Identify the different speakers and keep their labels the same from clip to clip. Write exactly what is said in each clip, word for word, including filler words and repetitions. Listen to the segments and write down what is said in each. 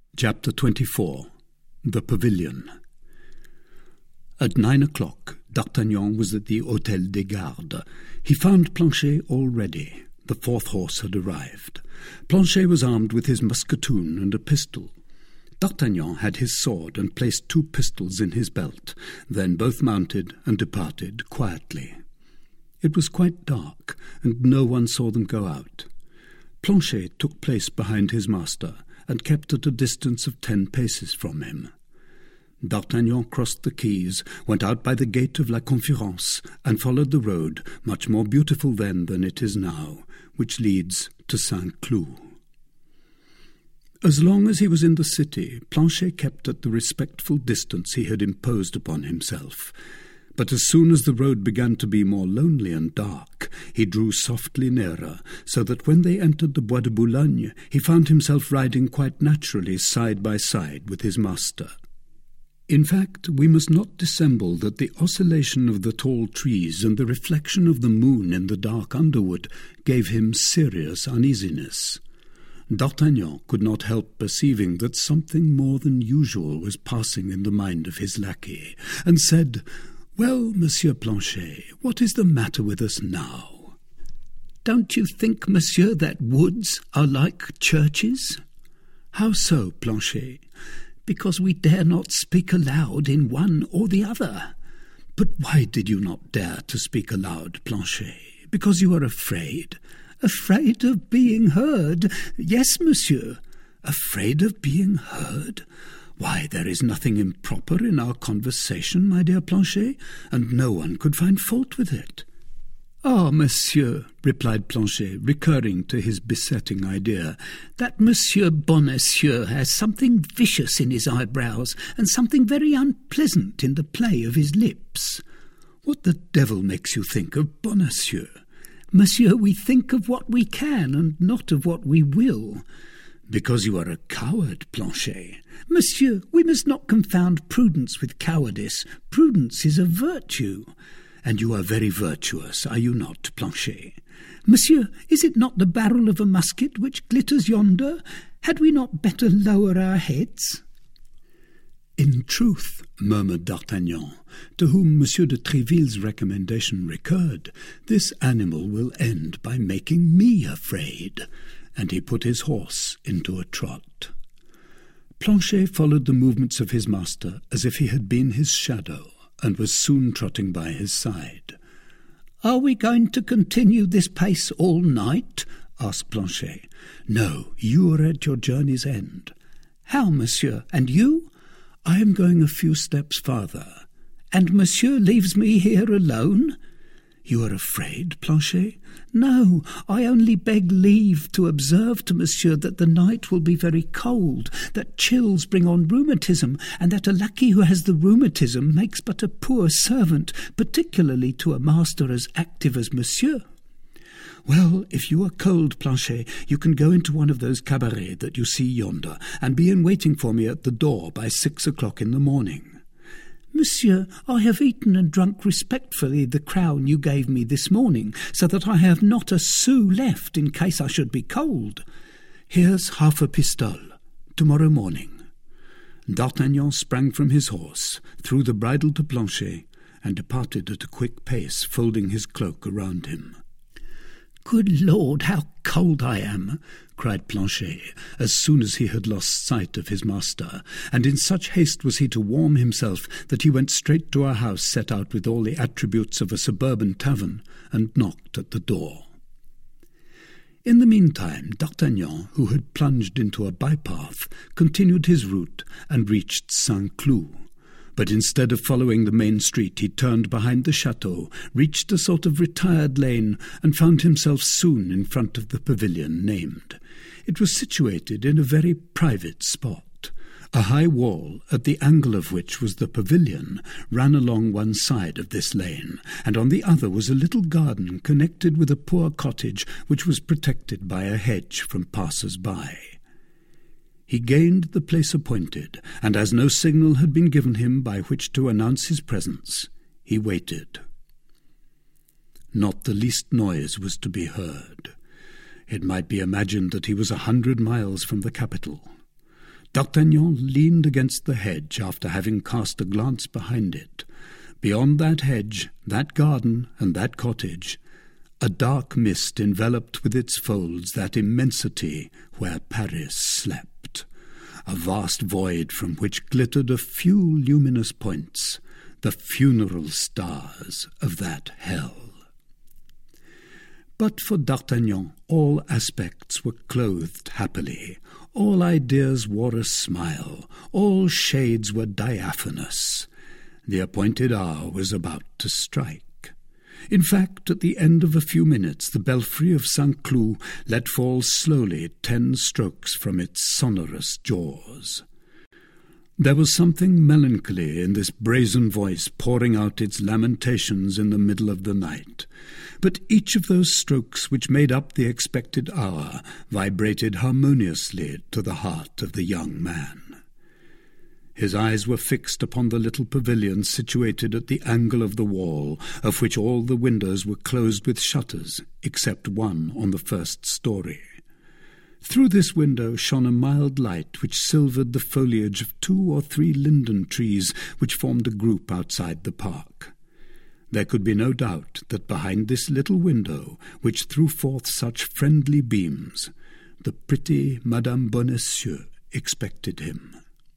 Speaker 1: Chapter twenty-four. The Pavilion. At nine o'clock, D'Artagnan was at the Hôtel des Gardes. He found Planchet all ready. The fourth horse had arrived. Planchet was armed with his musketoon and a pistol. D'Artagnan had his sword and placed two pistols in his belt, then both mounted and departed quietly. It was quite dark, and no one saw them go out. Planchet took place behind his master, and kept at a distance of ten paces from him. D'Artagnan crossed the quays, went out by the gate of La Conférence, and followed the road, much more beautiful then than it is now, which leads to Saint-Cloud. As long as he was in the city, Planchet kept at the respectful distance he had imposed upon himself. But as soon as the road began to be more lonely and dark, he drew softly nearer, so that when they entered the Bois de Boulogne, he found himself riding quite naturally side by side with his master. In fact, we must not dissemble that the oscillation of the tall trees and the reflection of the moon in the dark underwood gave him serious uneasiness. D'Artagnan could not help perceiving that something more than usual was passing in the mind of his lackey, and said, "Well, Monsieur Planchet, what is the matter with us now?"
Speaker 2: "Don't you think, monsieur, that woods are like churches?"
Speaker 1: "How so, Planchet?"
Speaker 2: "Because we dare not speak aloud in one or the other."
Speaker 1: "But why did you not dare to speak aloud, Planchet? Because you are afraid?"
Speaker 2: "Afraid of being heard? Yes, monsieur."
Speaker 1: "Afraid of being heard? Why, there is nothing improper in our conversation, my dear Planchet, and no one could find fault with it."
Speaker 2: "Ah, monsieur," replied Planchet, recurring to his besetting idea, "that Monsieur Bonacieux has something vicious in his eyebrows, and something very unpleasant in the play of his lips."
Speaker 1: "What the devil makes you think of Bonacieux?"
Speaker 2: "Monsieur, we think of what we can, and not of what we will."
Speaker 1: "Because you are a coward, Planchet."
Speaker 2: "Monsieur, we must not confound prudence with cowardice. Prudence is a virtue."
Speaker 1: "And you are very virtuous, are you not, Planchet?"
Speaker 2: "Monsieur, is it not the barrel of a musket which glitters yonder? Had we not better lower our heads?"
Speaker 1: "In truth," murmured D'Artagnan, to whom Monsieur de Tréville's recommendation recurred, "this animal will end by making me afraid." And he put his horse into a trot. Planchet followed the movements of his master as if he had been his shadow, and was soon trotting by his side.
Speaker 2: "Are we going to continue this pace all night?"
Speaker 1: asked Planchet. "No, you are at your journey's end."
Speaker 2: "How, monsieur? And you?"
Speaker 1: "I am going a few steps farther."
Speaker 2: "And monsieur leaves me here alone?"
Speaker 1: "You are afraid, Planchet?"
Speaker 2: "No, I only beg leave to observe to monsieur that the night will be very cold, that chills bring on rheumatism, and that a lackey who has the rheumatism makes but a poor servant, particularly to a master as active as monsieur."
Speaker 1: "Well, if you are cold, Planchet, you can go into one of those cabarets that you see yonder, and be in waiting for me at the door by six o'clock in the morning."
Speaker 2: "Monsieur, I have eaten and drunk respectfully the crown you gave me this morning, so that I have not a sou left in case I should be cold."
Speaker 1: "Here's half a pistole. Tomorrow morning." D'Artagnan sprang from his horse, threw the bridle to Planchet, and departed at a quick pace, folding his cloak around him.
Speaker 2: "Good Lord, how cold I am!"
Speaker 1: cried Planchet, as soon as he had lost sight of his master, and in such haste was he to warm himself that he went straight to a house set out with all the attributes of a suburban tavern, and knocked at the door. In the meantime, D'Artagnan, who had plunged into a bypath, continued his route and reached Saint-Cloud. But instead of following the main street, he turned behind the chateau, reached a sort of retired lane, and found himself soon in front of the pavilion named. It was situated in a very private spot. A high wall, at the angle of which was the pavilion, ran along one side of this lane, and on the other was a little garden connected with a poor cottage which was protected by a hedge from passers-by. He gained the place appointed, and as no signal had been given him by which to announce his presence, he waited. Not the least noise was to be heard. It might be imagined that he was a hundred miles from the capital. D'Artagnan leaned against the hedge after having cast a glance behind it. Beyond that hedge, that garden, and that cottage, a dark mist enveloped with its folds that immensity where Paris slept, a vast void from which glittered a few luminous points, the funeral stars of that hell. But for D'Artagnan all aspects were clothed happily, all ideas wore a smile, all shades were diaphanous. The appointed hour was about to strike. In fact, at the end of a few minutes, the belfry of Saint Cloud let fall slowly ten strokes from its sonorous jaws. There was something melancholy in this brazen voice pouring out its lamentations in the middle of the night, but each of those strokes which made up the expected hour vibrated harmoniously to the heart of the young man. His eyes were fixed upon the little pavilion situated at the angle of the wall, of which all the windows were closed with shutters, except one on the first story. Through this window shone a mild light which silvered the foliage of two or three linden trees which formed a group outside the park. There could be no doubt that behind this little window, which threw forth such friendly beams, the pretty Madame Bonacieux expected him.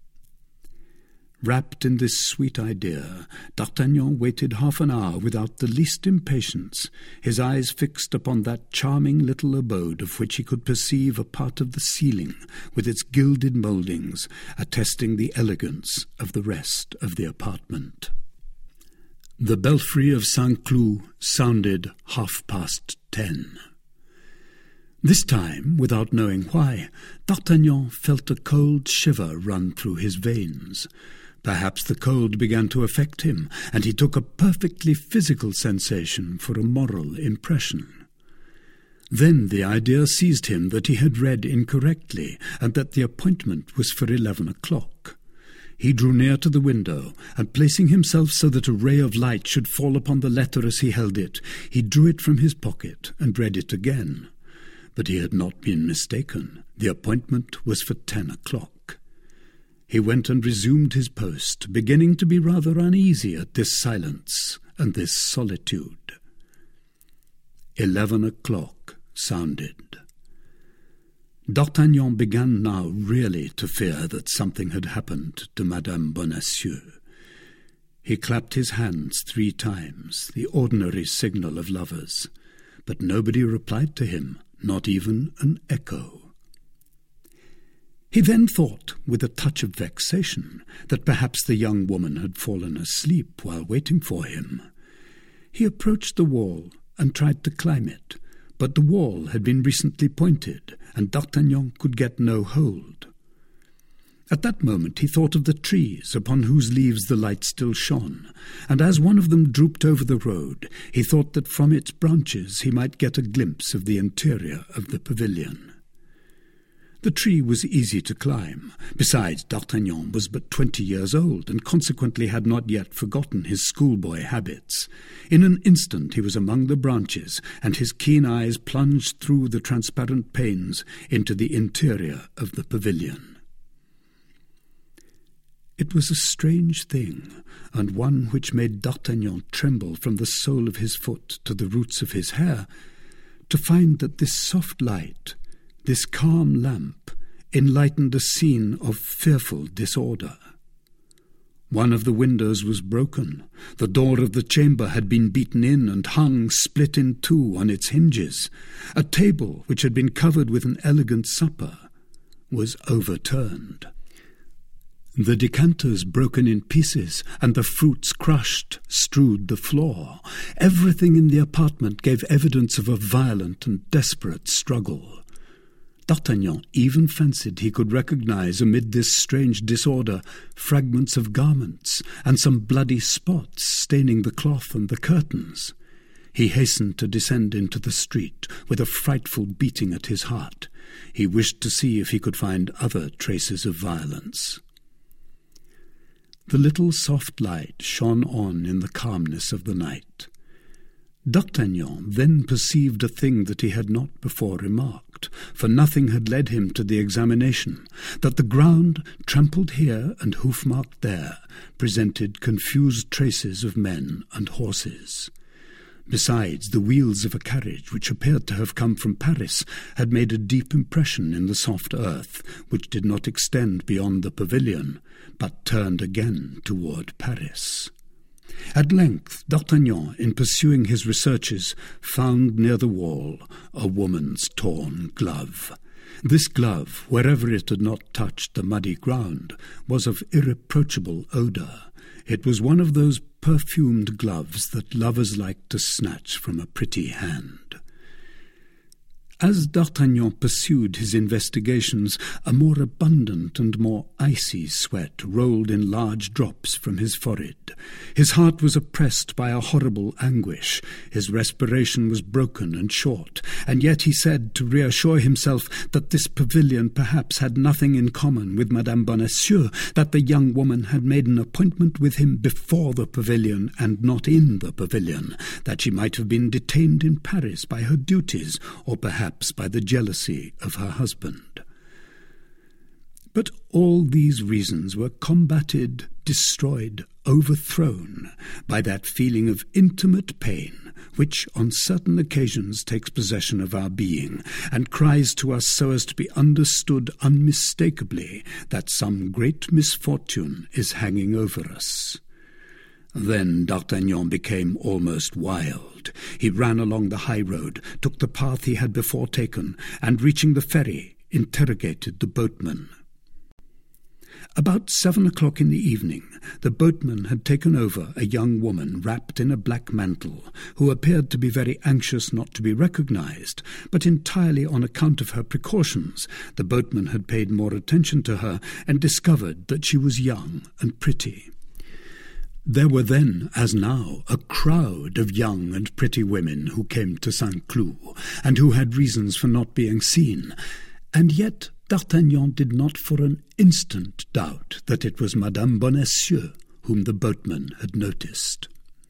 Speaker 1: Wrapped in this sweet idea, D'Artagnan waited half an hour without the least impatience, his eyes fixed upon that charming little abode of which he could perceive a part of the ceiling, with its gilded mouldings, attesting the elegance of the rest of the apartment. The belfry of Saint Cloud sounded half past ten. This time, without knowing why, D'Artagnan felt a cold shiver run through his veins. Perhaps the cold began to affect him, and he took a perfectly physical sensation for a moral impression. Then the idea seized him that he had read incorrectly, and that the appointment was for eleven o'clock. He drew near to the window, and placing himself so that a ray of light should fall upon the letter as he held it, he drew it from his pocket and read it again. But he had not been mistaken. The appointment was for ten o'clock. He went and resumed his post, beginning to be rather uneasy at this silence and this solitude. Eleven o'clock sounded. D'Artagnan began now really to fear that something had happened to Madame Bonacieux. He clapped his hands three times, the ordinary signal of lovers, but nobody replied to him, not even an echo. He then thought, with a touch of vexation, that perhaps the young woman had fallen asleep while waiting for him. He approached the wall and tried to climb it, but the wall had been recently pointed, and D'Artagnan could get no hold. At that moment he thought of the trees upon whose leaves the light still shone, and as one of them drooped over the road, he thought that from its branches he might get a glimpse of the interior of the pavilion. The tree was easy to climb. Besides, D'Artagnan was but twenty years old, and consequently had not yet forgotten his schoolboy habits. In an instant he was among the branches, and his keen eyes plunged through the transparent panes into the interior of the pavilion. It was a strange thing, and one which made D'Artagnan tremble from the sole of his foot to the roots of his hair, to find that this soft light, this calm lamp, enlightened a scene of fearful disorder. One of the windows was broken. The door of the chamber had been beaten in and hung split in two on its hinges. A table, which had been covered with an elegant supper, was overturned. The decanters broken in pieces, and the fruits crushed, strewed the floor. Everything in the apartment gave evidence of a violent and desperate struggle. D'Artagnan even fancied he could recognize amid this strange disorder fragments of garments and some bloody spots staining the cloth and the curtains. He hastened to descend into the street with a frightful beating at his heart. He wished to see if he could find other traces of violence. The little soft light shone on in the calmness of the night. D'Artagnan then perceived a thing that he had not before remarked. not, for nothing had led him to the examination, that the ground, trampled here and hoof-marked there, presented confused traces of men and horses. Besides, the wheels of a carriage, which appeared to have come from Paris, had made a deep impression in the soft earth, which did not extend beyond the pavilion, but turned again toward Paris. At length, D'Artagnan, in pursuing his researches, found near the wall a woman's torn glove. This glove, wherever it had not touched the muddy ground, was of irreproachable odour. It was one of those perfumed gloves that lovers like to snatch from a pretty hand. As D'Artagnan pursued his investigations, a more abundant and more icy sweat rolled in large drops from his forehead. His heart was oppressed by a horrible anguish. His respiration was broken and short, and yet he said, to reassure himself, that this pavilion perhaps had nothing in common with Madame Bonacieux, that the young woman had made an appointment with him before the pavilion and not in the pavilion, that she might have been detained in Paris by her duties, or perhaps by the jealousy of her husband. But all these reasons were combated, destroyed, overthrown by that feeling of intimate pain which on certain occasions takes possession of our being and cries to us so as to be understood unmistakably that some great misfortune is hanging over us. Then D'Artagnan became almost wild. He ran along the high road, took the path he had before taken, and reaching the ferry, interrogated the boatman. About seven o'clock in the evening, the boatman had taken over a young woman wrapped in a black mantle, who appeared to be very anxious not to be recognized, but entirely on account of her precautions. The boatman had paid more attention to her and discovered that she was young and pretty. There were then, as now, a crowd of young and pretty women who came to Saint-Cloud, and who had reasons for not being seen, and yet D'Artagnan did not for an instant doubt that it was Madame Bonacieux whom the boatman had noticed.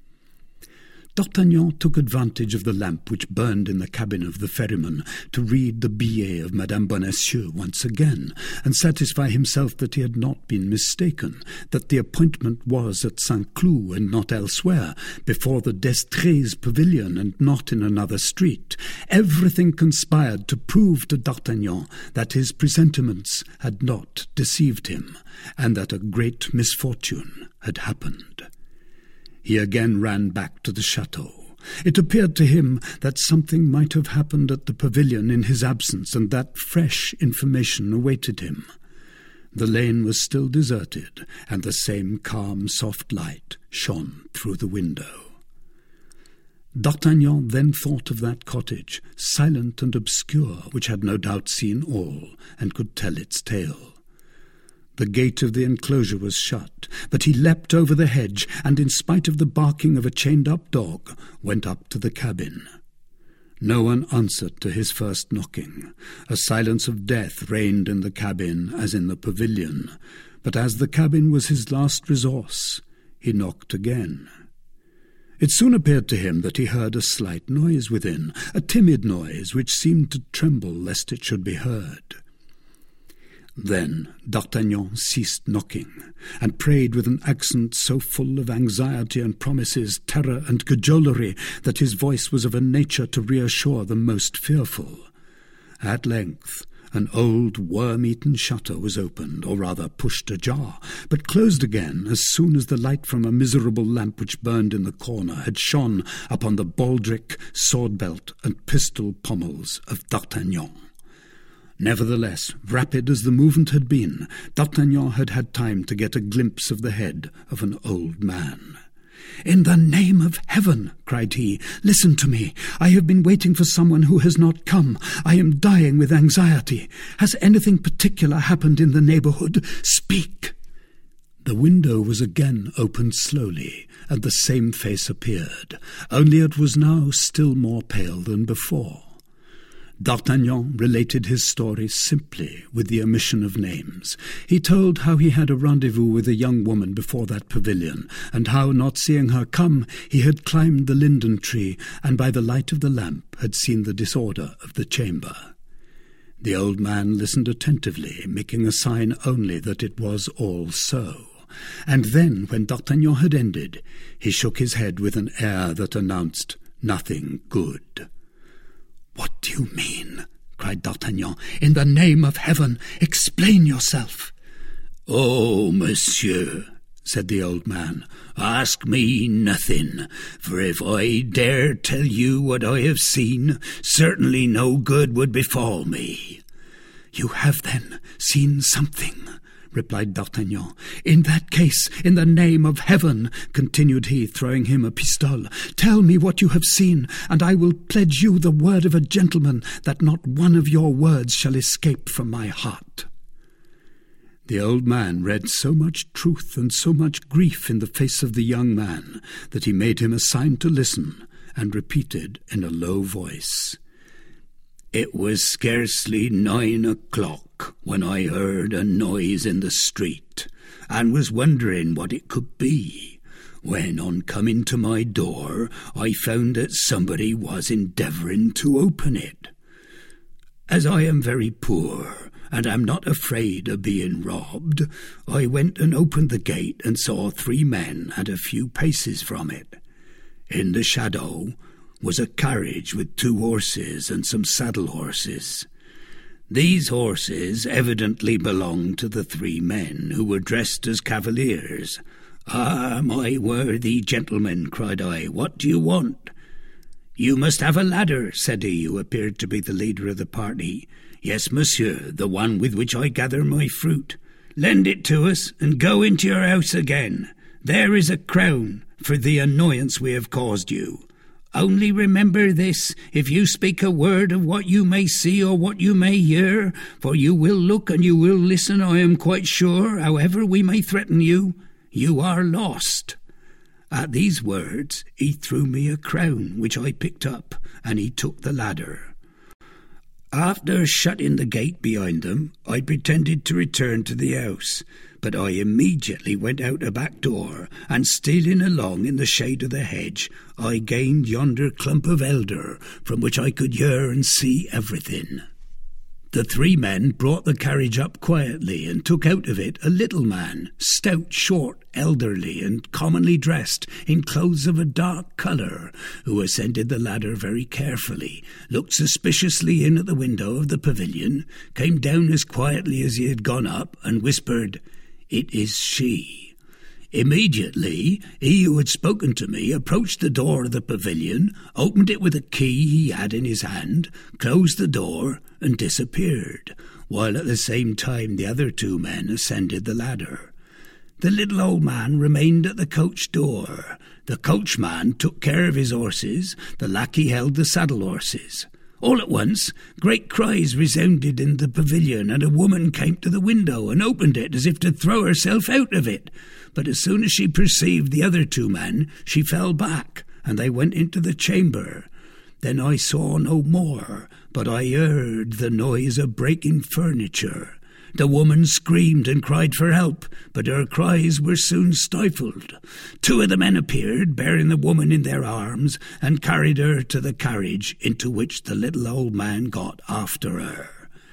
Speaker 1: D'Artagnan took advantage of the lamp which burned in the cabin of the ferryman to read the billet of Madame Bonacieux once again, and satisfy himself that he had not been mistaken, that the appointment was at Saint-Cloud and not elsewhere, before the d'Estrées pavilion and not in another street. Everything conspired to prove to D'Artagnan that his presentiments had not deceived him, and that a great misfortune had happened. He again ran back to the chateau. It appeared to him that something might have happened at the pavilion in his absence, and that fresh information awaited him. The lane was still deserted, and the same calm, soft light shone through the window. D'Artagnan then thought of that cottage, silent and obscure, which had no doubt seen all, and could tell its tale. The gate of the enclosure was shut, but he leapt over the hedge, and in spite of the barking of a chained-up dog, went up to the cabin. No one answered to his first knocking. A silence of death reigned in the cabin as in the pavilion, but as the cabin was his last resource, he knocked again. It soon appeared to him that he heard a slight noise within, a timid noise which seemed to tremble lest it should be heard. Then D'Artagnan ceased knocking, and prayed with an accent so full of anxiety and promises, terror and cajolery, that his voice was of a nature to reassure the most fearful. At length an old worm-eaten shutter was opened, or rather pushed ajar, but closed again as soon as the light from a miserable lamp which burned in the corner had shone upon the baldric, sword-belt, and pistol pommels of D'Artagnan. Nevertheless, rapid as the movement had been, D'Artagnan had had time to get a glimpse of the head of an old man. "In the name of heaven," cried he, "listen to me. I have been waiting for someone who has not come. I am dying with anxiety. Has anything particular happened in the neighbourhood? Speak!" The window was again opened slowly, and the same face appeared, only it was now still more pale than before. D'Artagnan related his story simply, with the omission of names. He told how he had a rendezvous with a young woman before that pavilion, and how, not seeing her come, he had climbed the linden tree, and by the light of the lamp had seen the disorder of the chamber. The old man listened attentively, making a sign only that it was all so. And then, when D'Artagnan had ended, he shook his head with an air that announced nothing good. "What do you mean?" cried D'Artagnan. "In the name of heaven, explain yourself."
Speaker 3: "Oh, monsieur," said the old man, "ask me nothing, for if I dare tell you what I have seen, certainly no good would befall me."
Speaker 1: "You have, then, seen something?" replied D'Artagnan. "In that case, in the name of heaven," continued he, throwing him a pistole, "tell me what you have seen, and I will pledge you the word of a gentleman that not one of your words shall escape from my heart." The old man read so much truth and so much grief in the face of the young man that he made him a sign to listen, and repeated in a low voice,
Speaker 3: "It was scarcely nine o'clock when I heard a noise in the street, and was wondering what it could be, when, on coming to my door, I found that somebody was endeavouring to open it. As I am very poor, and am not afraid of being robbed, I went and opened the gate and saw three men at a few paces from it. In the shadow was a carriage with two horses and some saddle horses. These horses evidently belonged to the three men, who were dressed as cavaliers. 'Ah, my worthy gentlemen,' cried I, 'what do you want?' 'You must have a ladder,' said he, who appeared to be the leader of the party. 'Yes, monsieur, the one with which I gather my fruit.' 'Lend it to us, and go into your house again. There is a crown for the annoyance we have caused you. Only remember this, if you speak a word of what you may see or what you may hear, for you will look and you will listen, I am quite sure, however we may threaten you, you are lost.' At these words he threw me a crown, which I picked up, and he took the ladder. After shutting the gate behind them, I pretended to return to the house, but I immediately went out a back door, and stealing along in the shade of the hedge, I gained yonder clump of elder, from which I could hear and see everything. The three men brought the carriage up quietly, and took out of it a little man, stout, short, elderly, and commonly dressed in clothes of a dark colour, who ascended the ladder very carefully, looked suspiciously in at the window of the pavilion, came down as quietly as he had gone up, and whispered, 'It is she.' Immediately, he who had spoken to me approached the door of the pavilion, opened it with a key he had in his hand, closed the door, and disappeared, while at the same time the other two men ascended the ladder. The little old man remained at the coach door. The coachman took care of his horses, the lackey held the saddle horses. All at once, great cries resounded in the pavilion, and a woman came to the window and opened it as if to throw herself out of it. But as soon as she perceived the other two men, she fell back, and they went into the chamber. Then I saw no more, but I heard the noise of breaking furniture. The woman screamed and cried for help, but her cries were soon stifled. Two of the men appeared, bearing the woman in their arms, and carried her to the carriage, into which the little old man got after her.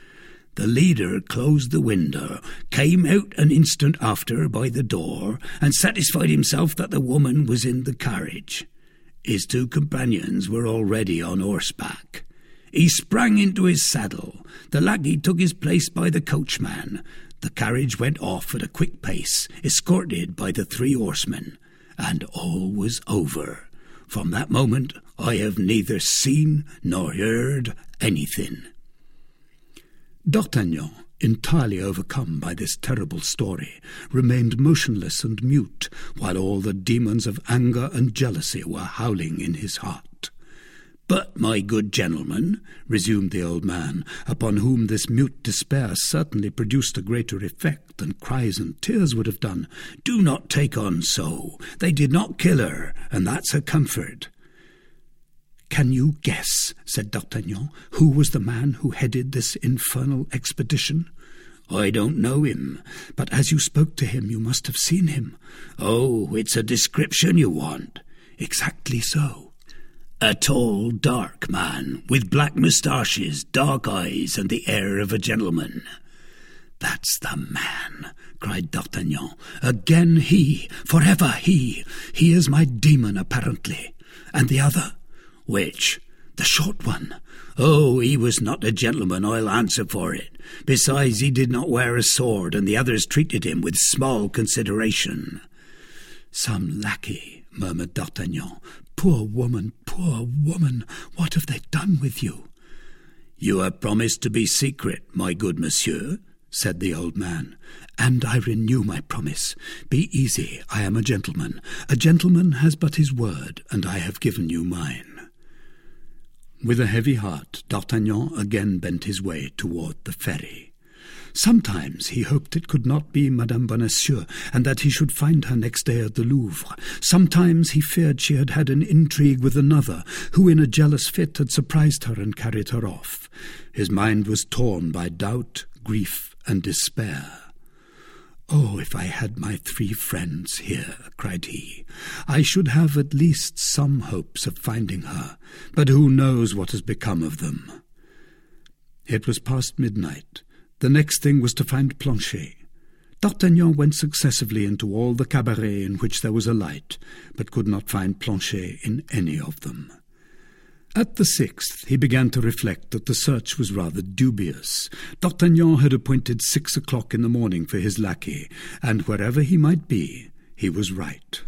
Speaker 3: The leader closed the window, came out an instant after by the door, and satisfied himself that the woman was in the carriage. His two companions were already on horseback. He sprang into his saddle. The lackey took his place by the coachman. The carriage went off at a quick pace, escorted by the three horsemen, and all was over. From that moment I have neither seen nor heard anything."
Speaker 1: D'Artagnan, entirely overcome by this terrible story, remained motionless and mute, while all the demons of anger and jealousy were howling in his heart.
Speaker 3: "But, my good gentleman," resumed the old man,
Speaker 1: upon whom this mute despair certainly produced a greater effect than cries and tears would have done,
Speaker 3: "do not take on so. They did not kill her, and that's a comfort."
Speaker 1: "Can you guess," said D'Artagnan, "who was the man who headed this infernal expedition?"
Speaker 3: "I don't know him."
Speaker 1: "But as you spoke to him, you must have seen him."
Speaker 3: "Oh, it's a description you want."
Speaker 1: "Exactly so."
Speaker 3: A tall, dark man, with black moustaches, dark eyes, and the air of a gentleman. "That's the man," cried D'Artagnan. "Again he, forever he. He is my demon, apparently. And the other? Which? The short one? Oh, he was not a gentleman, I'll answer for it. Besides, he did not wear a sword, and the others treated him with small consideration."
Speaker 1: "Some lackey," murmured D'Artagnan. "Poor woman, poor woman, what have they done with you?"
Speaker 3: "You have promised to be secret, my good monsieur," said the old man.
Speaker 1: "And I renew my promise. Be easy, I am a gentleman. A gentleman has but his word, and I have given you mine." With a heavy heart, D'Artagnan again bent his way toward the ferry. Sometimes he hoped it could not be Madame Bonacieux, and that he should find her next day at the Louvre. Sometimes he feared she had had an intrigue with another, who in a jealous fit had surprised her and carried her off. His mind was torn by doubt, grief, and despair. "Oh, if I had my three friends here," cried he, "I should have at least some hopes of finding her, but who knows what has become of them?" It was past midnight. The next thing was to find Planchet. D'Artagnan went successively into all the cabarets in which there was a light, but could not find Planchet in any of them. At the sixth, he began to reflect that the search was rather dubious. D'Artagnan had appointed six o'clock in the morning for his lackey, and wherever he might be, he was right.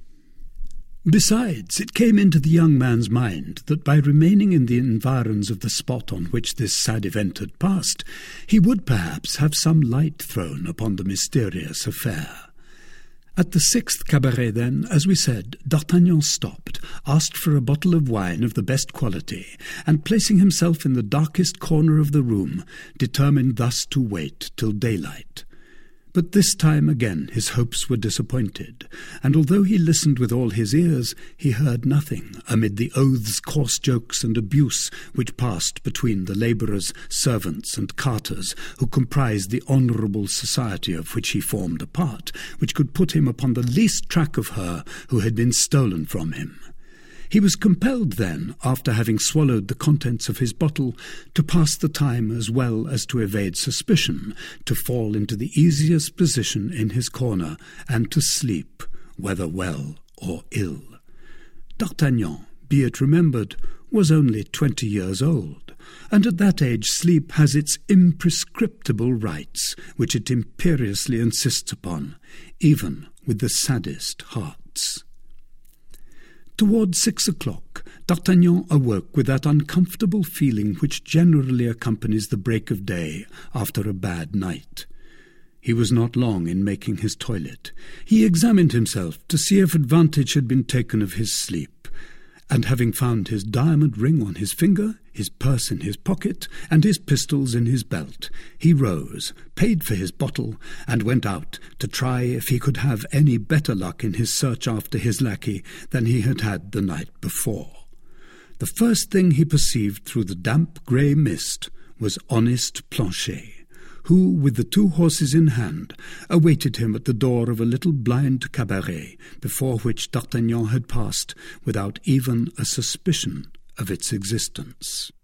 Speaker 1: Besides, it came into the young man's mind that by remaining in the environs of the spot on which this sad event had passed, he would perhaps have some light thrown upon the mysterious affair. At the sixth cabaret, then, as we said, D'Artagnan stopped, asked for a bottle of wine of the best quality, and placing himself in the darkest corner of the room, determined thus to wait till daylight. But this time again his hopes were disappointed, and although he listened with all his ears, he heard nothing amid the oaths, coarse jokes, and abuse which passed between the labourers, servants, and carters who comprised the honourable society of which he formed a part, which could put him upon the least track of her who had been stolen from him. He was compelled then, after having swallowed the contents of his bottle, to pass the time as well as to evade suspicion, to fall into the easiest position in his corner, and to sleep, whether well or ill. D'Artagnan, be it remembered, was only twenty years old, and at that age sleep has its imprescriptible rights, which it imperiously insists upon, even with the saddest hearts. Toward six o'clock, D'Artagnan awoke with that uncomfortable feeling which generally accompanies the break of day after a bad night. He was not long in making his toilet. He examined himself to see if advantage had been taken of his sleep, and having found his diamond ring on his finger, his purse in his pocket, and his pistols in his belt, he rose, paid for his bottle, and went out to try if he could have any better luck in his search after his lackey than he had had the night before. The first thing he perceived through the damp grey mist was honest Planchet, who, with the two horses in hand, awaited him at the door of a little blind cabaret, before which D'Artagnan had passed without even a suspicion of its existence.